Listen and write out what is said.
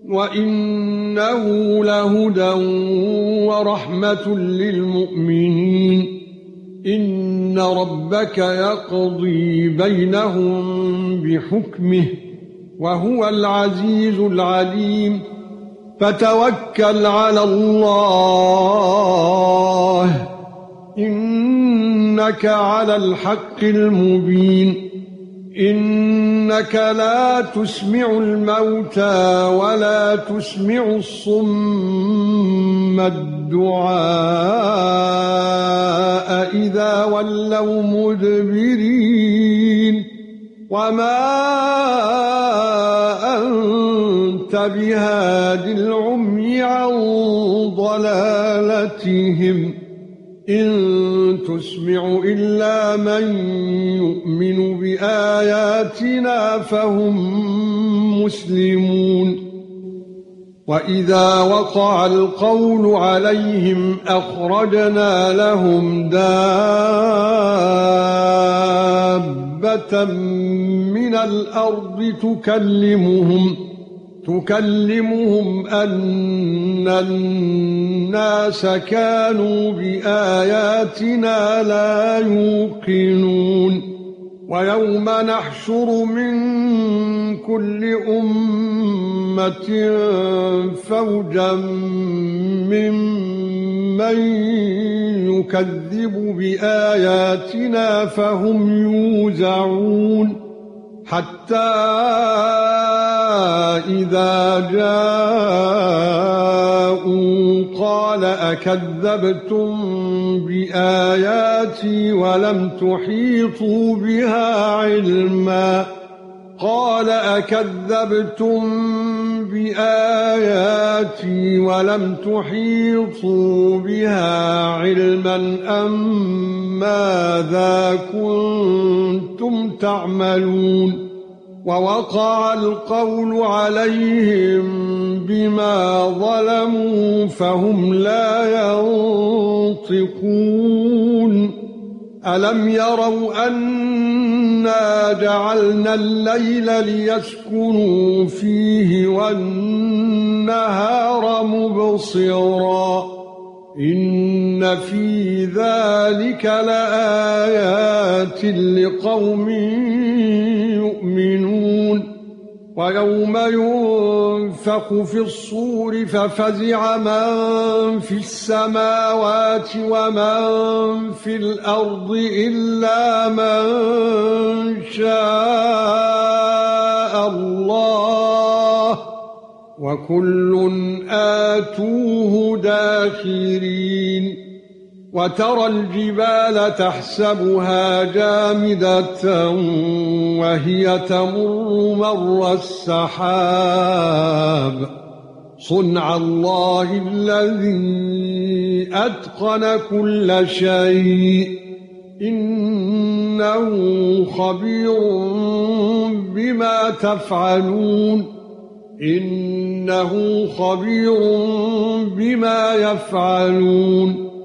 وَإِنَّهُ لَهُدًى وَرَحْمَةٌ لِّلْمُؤْمِنِينَ إِنَّ رَبَّكَ يَقْضِي بَيْنَهُم بِحُكْمِهِ وَهُوَ الْعَزِيزُ الْعَلِيمُ فَتَوَكَّلْ عَلَى اللَّهِ إِنَّكَ عَلَى الْحَقِّ الْمُبِينِ إِنَّكَ لَا تُسْمِعُ الْمَوْتَى وَلَا تُسْمِعُ الصُّمَّ الدُّعَاءَ إِذَا وَلَّوْا مُدْبِرِينَ وَمَا أَنْتَ بِهَادِ الْعُمْيِ عَنْ ضَلَالَتِهِمْ إِن تُسْمِعُ إِلَّا مَن يُؤْمِنُ بِآيَاتِنَا فَهُم مُسْلِمُونَ وَإِذَا وَقَعَ الْقَوْلُ عَلَيْهِمْ أَخْرَجْنَا لَهُمْ دَابَّةً مِنَ الْأَرْضِ تُكَلِّمُهُمْ أَنَّ النَّاسَ كَانُوا بِآيَاتِنَا لَا يُوقِنُونَ وَيَوْمَ نَحْشُرُ مِنْ كُلِّ أُمَّةٍ فَوْجًا مِّمَّن يُكَذِّبُ بِآيَاتِنَا فَهُمْ يُوزَعُونَ حَتَّى إِذَا جَاءُوا قَالَ أَكَذَّبْتُمْ بِآيَاتِي وَلَمْ تُحِيطُوا بِهَا عِلْمًا قَالَ أَكَذَّبْتُمْ بِآيَاتِي وَلَمْ تُحِيطُوا بِهَا عِلْمًا أَمْ مَاذَا كُنتُمْ تَعْمَلُونَ وَوَقَعَ الْقَوْلُ عَلَيْهِمْ بِمَا ظَلَمُوا فَهُمْ لَا يَنطِقُونَ أَلَمْ يَرَوْا أَنَّا جَعَلْنَا اللَّيْلَ لِيَسْكُنُوا فِيهِ وَالنَّهَارَ مُبْصِرًا إِنَّ في ذَلِكَ لَآيَاتٍ لِقَوْمٍ يُؤْمِنُونَ وَيَوْمَ يُنفَخُ فِي الصُّورِ فَفَزِعَ مَن فِي السَّمَاوَاتِ وَمَن فِي الْأَرْضِ إِلَّا مَن شَاءَ اللَّهُ وَكُلٌّ آتُوهُ دَاخِرِينَ وَتَرَى الْجِبَالَ تَحْسَبُهَا جَامِدَةً وَهِيَ تَمُرُّ مَرَّ السَّحَابِ صُنْعَ اللَّهِ الَّذِي أَتْقَنَ كُلَّ شَيْءٍ إِنَّهُ خَبِيرٌ بِمَا تَفْعَلُونَ إِنَّهُ خَبِيرٌ بِمَا يَفْعَلُونَ